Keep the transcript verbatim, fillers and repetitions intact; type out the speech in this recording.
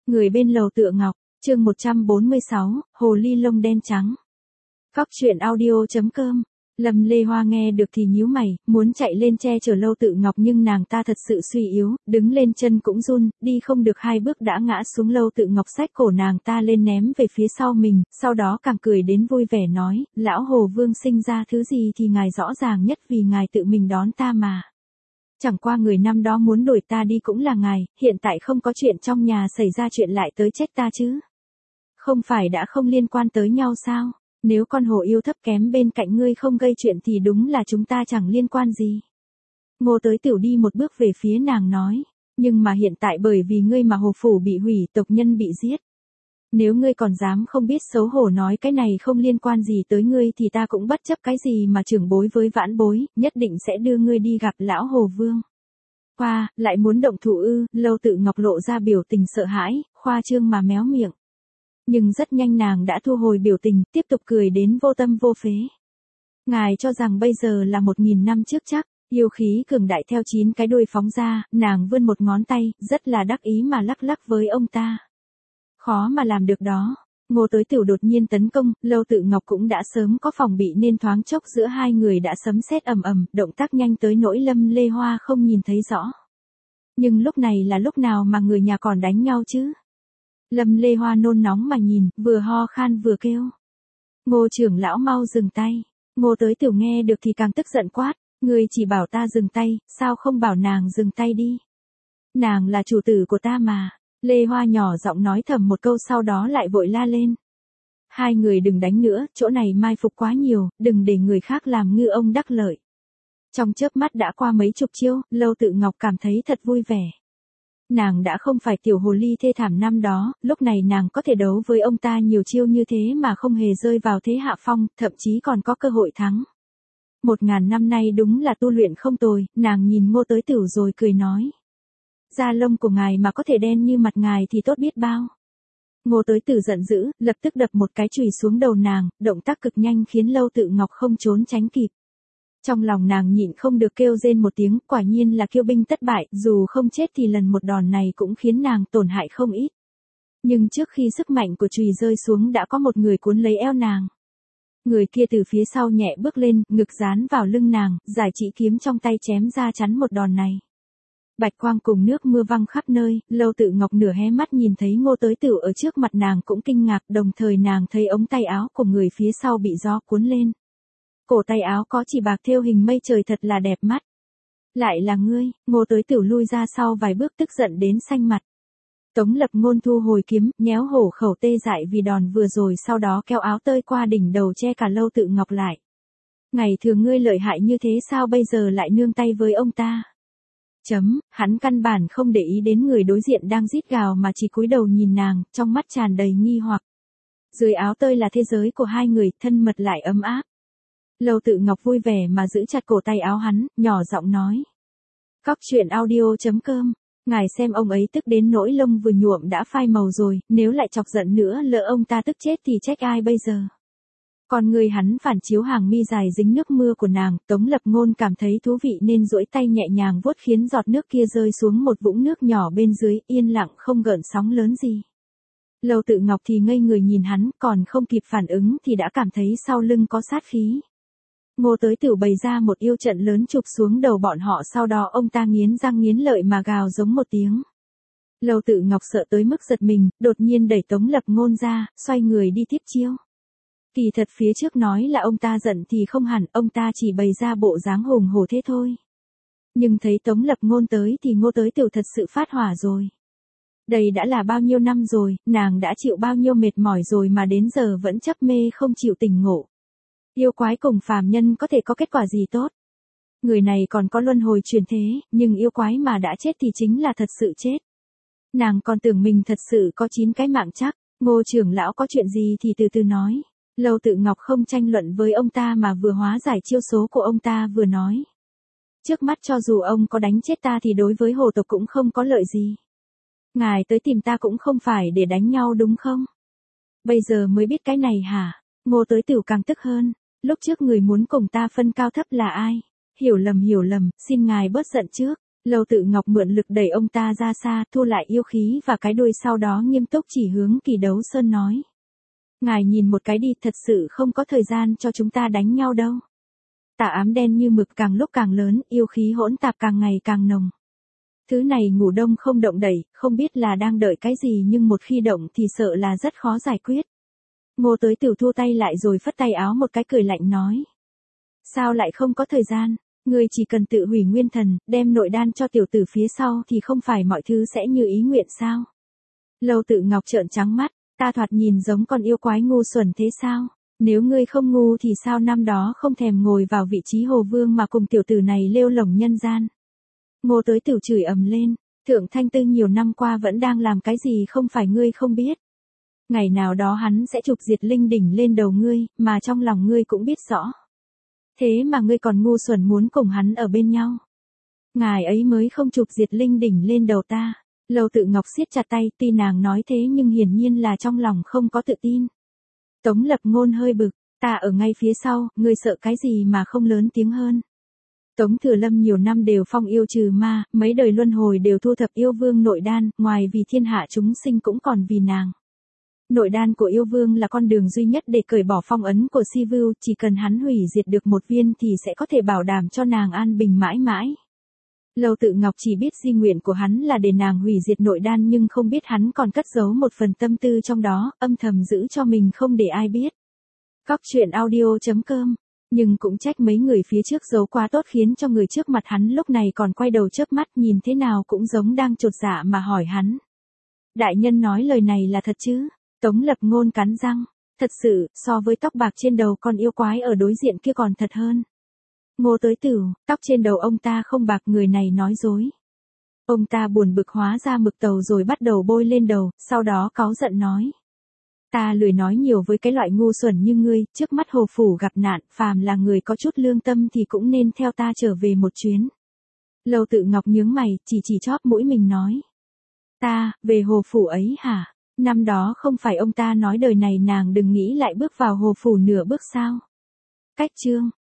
Người bên lầu tựa ngọc, chương một trăm bốn mươi sáu, hồ ly lông đen trắng. Cóc truyện audio chấm com. Lâm Lê Hoa nghe được thì nhíu mày, muốn chạy lên che chở Lâu Tự Ngọc nhưng nàng ta thật sự suy yếu, đứng lên chân cũng run, đi không được hai bước đã ngã xuống. Lâu Tự Ngọc xách cổ nàng ta lên ném về phía sau mình, sau đó càng cười đến vui vẻ nói, lão Hồ Vương sinh ra thứ gì thì ngài rõ ràng nhất vì ngài tự mình đón ta mà. Chẳng qua người năm đó muốn đuổi ta đi cũng là ngài, hiện tại không có chuyện trong nhà xảy ra chuyện lại tới trách ta chứ. Không phải đã không liên quan tới nhau sao? Nếu con hổ yêu thấp kém bên cạnh ngươi không gây chuyện thì đúng là chúng ta chẳng liên quan gì. Ngô Tới Tiểu đi một bước về phía nàng nói, nhưng mà hiện tại bởi vì ngươi mà hồ phủ bị hủy, tộc nhân bị giết. Nếu ngươi còn dám không biết xấu hổ nói cái này không liên quan gì tới ngươi thì ta cũng bất chấp cái gì mà trưởng bối với vãn bối, nhất định sẽ đưa ngươi đi gặp lão Hồ Vương. Khoa, lại muốn động thủ ư? Lâu Tự Ngọc lộ ra biểu tình sợ hãi, khoa trương mà méo miệng. Nhưng rất nhanh nàng đã thu hồi biểu tình, tiếp tục cười đến vô tâm vô phế. Ngài cho rằng bây giờ là một nghìn năm trước chắc, yêu khí cường đại theo chín cái đuôi phóng ra, nàng vươn một ngón tay, rất là đắc ý mà lắc lắc với ông ta. Khó mà làm được đó. Ngô Tới Tiểu đột nhiên tấn công, Lâu Tự Ngọc cũng đã sớm có phòng bị nên thoáng chốc giữa hai người đã sấm sét ầm ầm, động tác nhanh tới nỗi Lâm Lê Hoa không nhìn thấy rõ. Nhưng lúc này là lúc nào mà người nhà còn đánh nhau chứ? Lâm Lê Hoa nôn nóng mà nhìn, vừa ho khan vừa kêu. Ngô trưởng lão mau dừng tay. Ngô Tới Tiểu nghe được thì càng tức giận quát, ngươi chỉ bảo ta dừng tay, sao không bảo nàng dừng tay đi? Nàng là chủ tử của ta mà. Lê Hoa nhỏ giọng nói thầm một câu sau đó lại vội la lên. Hai người đừng đánh nữa, chỗ này mai phục quá nhiều, đừng để người khác làm ngư ông đắc lợi. Trong chớp mắt đã qua mấy chục chiêu, Lâu Tự Ngọc cảm thấy thật vui vẻ. Nàng đã không phải tiểu hồ ly thê thảm năm đó, lúc này nàng có thể đấu với ông ta nhiều chiêu như thế mà không hề rơi vào thế hạ phong, thậm chí còn có cơ hội thắng. Một ngàn năm nay đúng là tu luyện không tồi, nàng nhìn Ngô Tới Tiểu rồi cười nói. Da lông của ngài mà có thể đen như mặt ngài thì tốt biết bao. Ngô Tới Tiểu giận dữ, lập tức đập một cái chùy xuống đầu nàng, động tác cực nhanh khiến Lâu Tự Ngọc không trốn tránh kịp. Trong lòng nàng nhịn không được kêu rên một tiếng, quả nhiên là kiêu binh thất bại, dù không chết thì lần một đòn này cũng khiến nàng tổn hại không ít. Nhưng trước khi sức mạnh của chùy rơi xuống đã có một người cuốn lấy eo nàng. Người kia từ phía sau nhẹ bước lên, ngực dán vào lưng nàng, giải chỉ kiếm trong tay chém ra chắn một đòn này. Bạch quang cùng nước mưa văng khắp nơi, Lâu Tự Ngọc nửa hé mắt nhìn thấy Ngô Tới Tiểu ở trước mặt nàng cũng kinh ngạc, đồng thời nàng thấy ống tay áo của người phía sau bị gió cuốn lên. Cổ tay áo có chỉ bạc thêu hình mây trời thật là đẹp mắt. Lại là ngươi? Ngô Tới Tiểu lui ra sau vài bước tức giận đến xanh mặt. Tống Lập Ngôn thu hồi kiếm, nhéo hổ khẩu tê dại vì đòn vừa rồi, sau đó kéo áo tơi qua đỉnh đầu che cả Lâu Tự Ngọc lại. Ngày thường ngươi lợi hại như thế sao bây giờ lại nương tay với ông ta? Chấm, hắn căn bản không để ý đến người đối diện đang rít gào mà chỉ cúi đầu nhìn nàng, trong mắt tràn đầy nghi hoặc. Dưới áo tơi là thế giới của hai người, thân mật lại ấm áp. Lâu Tự Ngọc vui vẻ mà giữ chặt cổ tay áo hắn, nhỏ giọng nói. Cóc truyện audio chấm com, ngài xem ông ấy tức đến nỗi lông vừa nhuộm đã phai màu rồi, nếu lại chọc giận nữa lỡ ông ta tức chết thì trách ai bây giờ? Còn người hắn phản chiếu hàng mi dài dính nước mưa của nàng, Tống Lập Ngôn cảm thấy thú vị nên duỗi tay nhẹ nhàng vuốt khiến giọt nước kia rơi xuống một vũng nước nhỏ bên dưới, yên lặng không gợn sóng lớn gì. Lâu Tự Ngọc thì ngây người nhìn hắn, còn không kịp phản ứng thì đã cảm thấy sau lưng có sát khí. Ngô Tới Tiểu bày ra một yêu trận lớn chụp xuống đầu bọn họ, sau đó ông ta nghiến răng nghiến lợi mà gào giống một tiếng. Lâu Tự Ngọc sợ tới mức giật mình, đột nhiên đẩy Tống Lập Ngôn ra, xoay người đi tiếp chiêu. Kỳ thật phía trước nói là ông ta giận thì không hẳn, ông ta chỉ bày ra bộ dáng hùng hổ thế thôi. Nhưng thấy Tống Lập Ngôn tới thì Ngô Tới Tiểu thật sự phát hỏa rồi. Đây đã là bao nhiêu năm rồi, nàng đã chịu bao nhiêu mệt mỏi rồi mà đến giờ vẫn chấp mê không chịu tỉnh ngộ. Yêu quái cùng phàm nhân có thể có kết quả gì tốt? Người này còn có luân hồi truyền thế, nhưng yêu quái mà đã chết thì chính là thật sự chết. Nàng còn tưởng mình thật sự có chín cái mạng chắc, Ngô trưởng lão có chuyện gì thì từ từ nói. Lâu Tự Ngọc không tranh luận với ông ta mà vừa hóa giải chiêu số của ông ta vừa nói. Trước mắt cho dù ông có đánh chết ta thì đối với hồ tộc cũng không có lợi gì. Ngài tới tìm ta cũng không phải để đánh nhau đúng không? Bây giờ mới biết cái này hả? Ngô Tới Tiểu càng tức hơn. Lúc trước người muốn cùng ta phân cao thấp là ai? Hiểu lầm hiểu lầm, xin ngài bớt giận trước. Lâu Tự Ngọc mượn lực đẩy ông ta ra xa, thu lại yêu khí và cái đuôi, sau đó nghiêm túc chỉ hướng Kỳ Đấu Sơn nói. Ngài nhìn một cái đi, thật sự không có thời gian cho chúng ta đánh nhau đâu. Tà ám đen như mực càng lúc càng lớn, yêu khí hỗn tạp càng ngày càng nồng. Thứ này ngủ đông không động đẩy, không biết là đang đợi cái gì, nhưng một khi động thì sợ là rất khó giải quyết. Ngô Tới Tiểu thu tay lại rồi phất tay áo một cái, cười lạnh nói. Sao lại không có thời gian, ngươi chỉ cần tự hủy nguyên thần, đem nội đan cho tiểu tử phía sau thì không phải mọi thứ sẽ như ý nguyện sao? Lâu Tự Ngọc trợn trắng mắt, ta thoạt nhìn giống con yêu quái ngu xuẩn thế sao? Nếu ngươi không ngu thì sao năm đó không thèm ngồi vào vị trí hồ vương mà cùng tiểu tử này lêu lổng nhân gian? Ngô Tới Tiểu chửi ầm lên, Thượng Thanh Tư nhiều năm qua vẫn đang làm cái gì không phải ngươi không biết. Ngày nào đó hắn sẽ chụp diệt linh đỉnh lên đầu ngươi, mà trong lòng ngươi cũng biết rõ. Thế mà ngươi còn ngu xuẩn muốn cùng hắn ở bên nhau. Ngài ấy mới không chụp diệt linh đỉnh lên đầu ta. Lâu Tự Ngọc siết chặt tay, tuy nàng nói thế nhưng hiển nhiên là trong lòng không có tự tin. Tống Lập Ngôn hơi bực, ta ở ngay phía sau, ngươi sợ cái gì mà không lớn tiếng hơn. Tống Thừa Lâm nhiều năm đều phong yêu trừ ma, mấy đời luân hồi đều thu thập yêu vương nội đan, ngoài vì thiên hạ chúng sinh cũng còn vì nàng. Nội đan của yêu vương là con đường duy nhất để cởi bỏ phong ấn của Si Vưu, chỉ cần hắn hủy diệt được một viên thì sẽ có thể bảo đảm cho nàng an bình mãi mãi. Lâu Tự Ngọc chỉ biết di nguyện của hắn là để nàng hủy diệt nội đan, nhưng không biết hắn còn cất giấu một phần tâm tư trong đó, âm thầm giữ cho mình không để ai biết. Cóc truyện audio chấm com. Nhưng cũng trách mấy người phía trước giấu quá tốt khiến cho người trước mặt hắn lúc này còn quay đầu chớp mắt nhìn thế nào cũng giống đang chột dạ mà hỏi hắn. Đại nhân nói lời này là thật chứ? Tống Lập Ngôn cắn răng, thật sự, so với tóc bạc trên đầu con yêu quái ở đối diện kia còn thật hơn. Ngô Tới Tiểu, tóc trên đầu ông ta không bạc, người này nói dối. Ông ta buồn bực hóa ra mực tàu rồi bắt đầu bôi lên đầu, sau đó cáu giận nói. Ta lười nói nhiều với cái loại ngu xuẩn như ngươi, trước mắt hồ phủ gặp nạn, phàm là người có chút lương tâm thì cũng nên theo ta trở về một chuyến. Lâu Tự Ngọc nhướng mày, chỉ chỉ chóp mũi mình nói. Ta, về hồ phủ ấy hả? Năm đó không phải ông ta nói đời này nàng đừng nghĩ lại bước vào hồ phủ nửa bước sao? Cách chương.